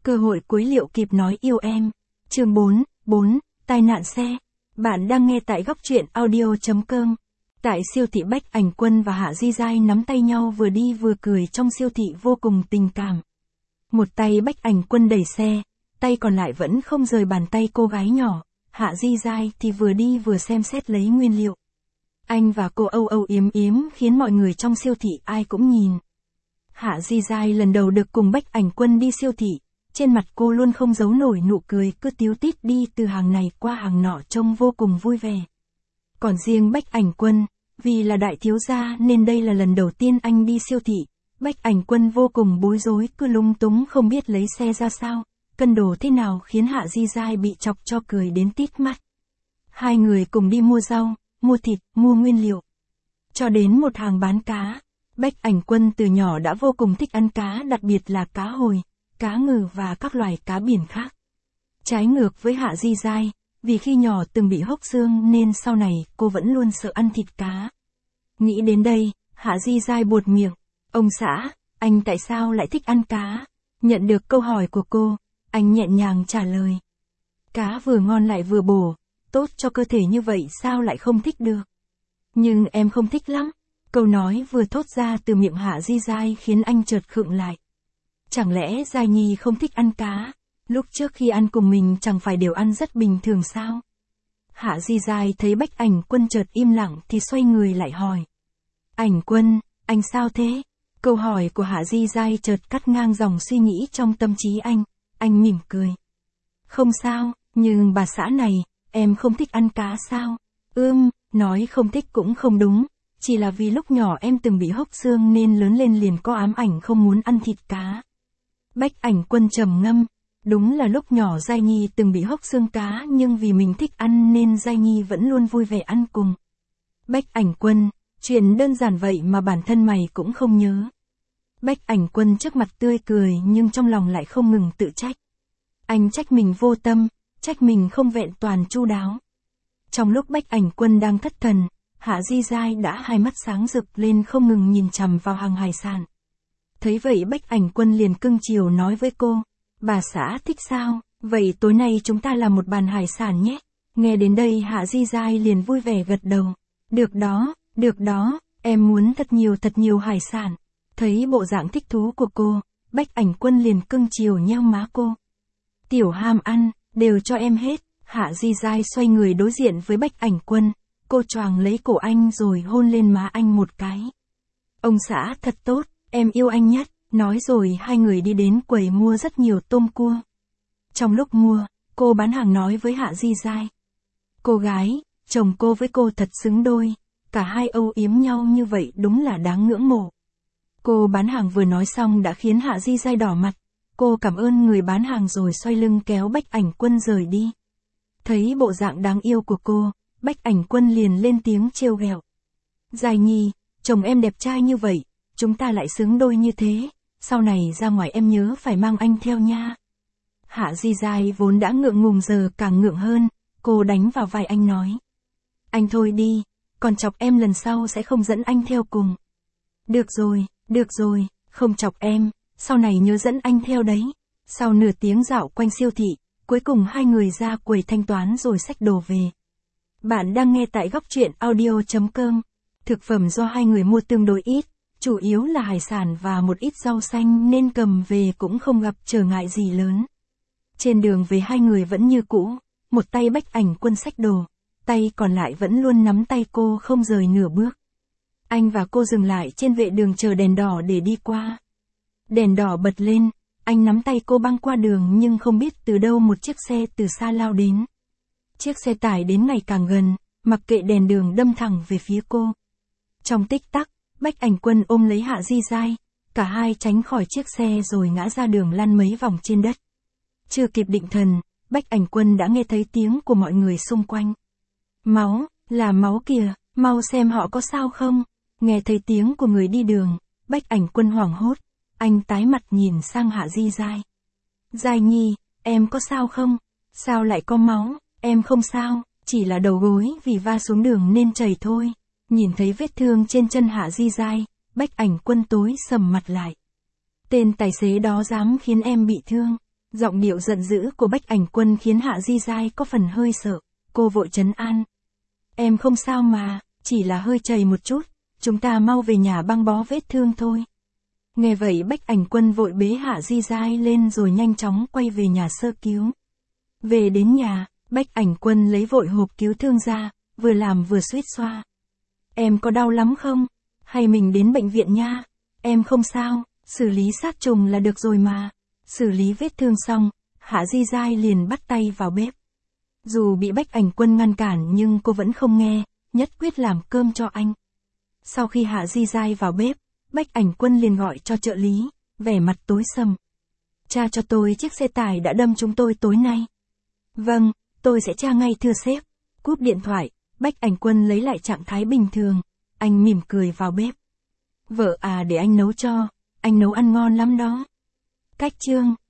Cơ hội cuối liệu kịp nói yêu em. Chương 4, tai nạn xe. Bạn đang nghe tại góc truyện audio.com. Tại siêu thị Bách Ảnh Quân và Hạ Di Giai nắm tay nhau vừa đi vừa cười trong siêu thị vô cùng tình cảm. Một tay Bách Ảnh Quân đẩy xe, tay còn lại vẫn không rời bàn tay cô gái nhỏ. Hạ Di Giai thì vừa đi vừa xem xét lấy nguyên liệu. Anh và cô âu âu yếm yếm khiến mọi người trong siêu thị ai cũng nhìn. Hạ Di Giai lần đầu được cùng Bách Ảnh Quân đi siêu thị. Trên mặt cô luôn không giấu nổi nụ cười, cứ tíu tít đi từ hàng này qua hàng nọ trông vô cùng vui vẻ. Còn riêng Bách Ảnh Quân, vì là đại thiếu gia nên đây là lần đầu tiên anh đi siêu thị. Bách Ảnh Quân vô cùng bối rối, cứ lung túng không biết lấy xe ra sao, cân đồ thế nào khiến Hạ Di Giai bị chọc cho cười đến tít mắt. Hai người cùng đi mua rau, mua thịt, mua nguyên liệu. Cho đến một hàng bán cá. Bách Ảnh Quân từ nhỏ đã vô cùng thích ăn cá, đặc biệt là cá hồi, cá ngừ và các loài cá biển khác. Trái ngược với Hạ Di Giai, vì khi nhỏ từng bị hốc xương nên sau này cô vẫn luôn sợ ăn thịt cá. Nghĩ đến đây, Hạ Di Giai buột miệng. Ông xã, anh tại sao lại thích ăn cá? Nhận được câu hỏi của cô, anh nhẹ nhàng trả lời. Cá vừa ngon lại vừa bổ, tốt cho cơ thể như vậy sao lại không thích được? Nhưng em không thích lắm. Câu nói vừa thốt ra từ miệng Hạ Di Giai khiến anh chợt khựng lại. Chẳng lẽ Giai Nhi không thích ăn cá? Lúc trước khi ăn cùng mình chẳng phải đều ăn rất bình thường sao? Hạ Di Giai thấy Bách Ảnh Quân chợt im lặng thì xoay người lại hỏi. Ảnh Quân, anh sao thế? Câu hỏi của Hạ Di Giai chợt cắt ngang dòng suy nghĩ trong tâm trí anh mỉm cười. Không sao, nhưng bà xã này, em không thích ăn cá sao? Nói không thích cũng không đúng. Chỉ là vì lúc nhỏ em từng bị hốc xương nên lớn lên liền có ám ảnh không muốn ăn thịt cá. Bách Ảnh Quân trầm ngâm. Đúng là lúc nhỏ Giai Nhi từng bị hốc xương cá, nhưng vì mình thích ăn nên Giai Nhi vẫn luôn vui vẻ ăn cùng. Bách Ảnh Quân, chuyện đơn giản vậy mà bản thân mày cũng không nhớ. Bách Ảnh Quân trước mặt tươi cười nhưng trong lòng lại không ngừng tự trách. Anh trách mình vô tâm, trách mình không vẹn toàn chu đáo. Trong lúc Bách Ảnh Quân đang thất thần, Hạ Di Giai đã hai mắt sáng rực lên không ngừng nhìn chằm vào hàng hải sản. Thấy vậy Bách Ảnh Quân liền cưng chiều nói với cô, bà xã thích sao, vậy tối nay chúng ta làm một bàn hải sản nhé. Nghe đến đây Hạ Di Giai liền vui vẻ gật đầu. Được đó, em muốn thật nhiều hải sản. Thấy bộ dạng thích thú của cô, Bách Ảnh Quân liền cưng chiều nheo má cô. Tiểu ham ăn, đều cho em hết. Hạ Di Giai xoay người đối diện với Bách Ảnh Quân. Cô choàng lấy cổ anh rồi hôn lên má anh một cái. Ông xã thật tốt, em yêu anh nhất. Nói rồi hai người đi đến quầy mua rất nhiều tôm cua. Trong lúc mua, cô bán hàng nói với Hạ Di Giai. Cô gái, chồng cô với cô thật xứng đôi. Cả hai âu yếm nhau như vậy đúng là đáng ngưỡng mộ. Cô bán hàng vừa nói xong đã khiến Hạ Di Giai đỏ mặt. Cô cảm ơn người bán hàng rồi xoay lưng kéo Bách Ảnh Quân rời đi. Thấy bộ dạng đáng yêu của cô, Bách Ảnh Quân liền lên tiếng trêu ghẹo. Giai Nhi, chồng em đẹp trai như vậy, chúng ta lại xứng đôi như thế, sau này ra ngoài em nhớ phải mang anh theo nha. Hạ Di Giai vốn đã ngượng ngùng giờ càng ngượng hơn, cô đánh vào vai anh nói. Anh thôi đi, còn chọc em lần sau sẽ không dẫn anh theo cùng. Được rồi, không chọc em, sau này nhớ dẫn anh theo đấy. Sau nửa tiếng dạo quanh siêu thị, cuối cùng hai người ra quầy thanh toán rồi xách đồ về. Bạn đang nghe tại góc truyện audio.com. Thực phẩm do hai người mua tương đối ít, chủ yếu là hải sản và một ít rau xanh nên cầm về cũng không gặp trở ngại gì lớn. Trên đường về hai người vẫn như cũ, một tay Bách Ảnh Quân xách đồ, tay còn lại vẫn luôn nắm tay cô không rời nửa bước. Anh và cô dừng lại trên vệ đường chờ đèn đỏ để đi qua. Đèn đỏ bật lên, anh nắm tay cô băng qua đường nhưng không biết từ đâu một chiếc xe từ xa lao đến. Chiếc xe tải đến ngày càng gần, mặc kệ đèn đường đâm thẳng về phía cô. Trong tích tắc, Bách Ảnh Quân ôm lấy Hạ Di Giai, cả hai tránh khỏi chiếc xe rồi ngã ra đường lăn mấy vòng trên đất. Chưa kịp định thần, Bách Ảnh Quân đã nghe thấy tiếng của mọi người xung quanh. Máu, là máu kìa, mau xem họ có sao không. Nghe thấy tiếng của người đi đường, Bách Ảnh Quân hoảng hốt, anh tái mặt nhìn sang Hạ Di Giai. Giai Nhi, em có sao không? Sao lại có máu? Em không sao, chỉ là đầu gối vì va xuống đường nên chảy thôi. Nhìn thấy vết thương trên chân Hạ Di Giai, Bách Ảnh Quân tối sầm mặt lại. Tên tài xế đó dám khiến em bị thương. Giọng điệu giận dữ của Bách Ảnh Quân khiến Hạ Di Giai có phần hơi sợ, cô vội trấn an. Em không sao mà, chỉ là hơi chảy một chút, chúng ta mau về nhà băng bó vết thương thôi. Nghe vậy Bách Ảnh Quân vội bế Hạ Di Giai lên rồi nhanh chóng quay về nhà sơ cứu. Về đến nhà, Bách Ảnh Quân lấy vội hộp cứu thương ra, vừa làm vừa suýt xoa. Em có đau lắm không? Hay mình đến bệnh viện nha? Em không sao, xử lý sát trùng là được rồi mà. Xử lý vết thương xong, Hạ Di Giai liền bắt tay vào bếp. Dù bị Bách Ảnh Quân ngăn cản nhưng cô vẫn không nghe, nhất quyết làm cơm cho anh. Sau khi Hạ Di Giai vào bếp, Bách Ảnh Quân liền gọi cho trợ lý, vẻ mặt tối sầm. Tra cho tôi chiếc xe tải đã đâm chúng tôi tối nay. Vâng, tôi sẽ tra ngay thưa sếp. Cúp điện thoại, Bách Ảnh Quân lấy lại trạng thái bình thường, anh mỉm cười vào bếp. Vợ à, để anh nấu cho, anh nấu ăn ngon lắm đó. Cách chương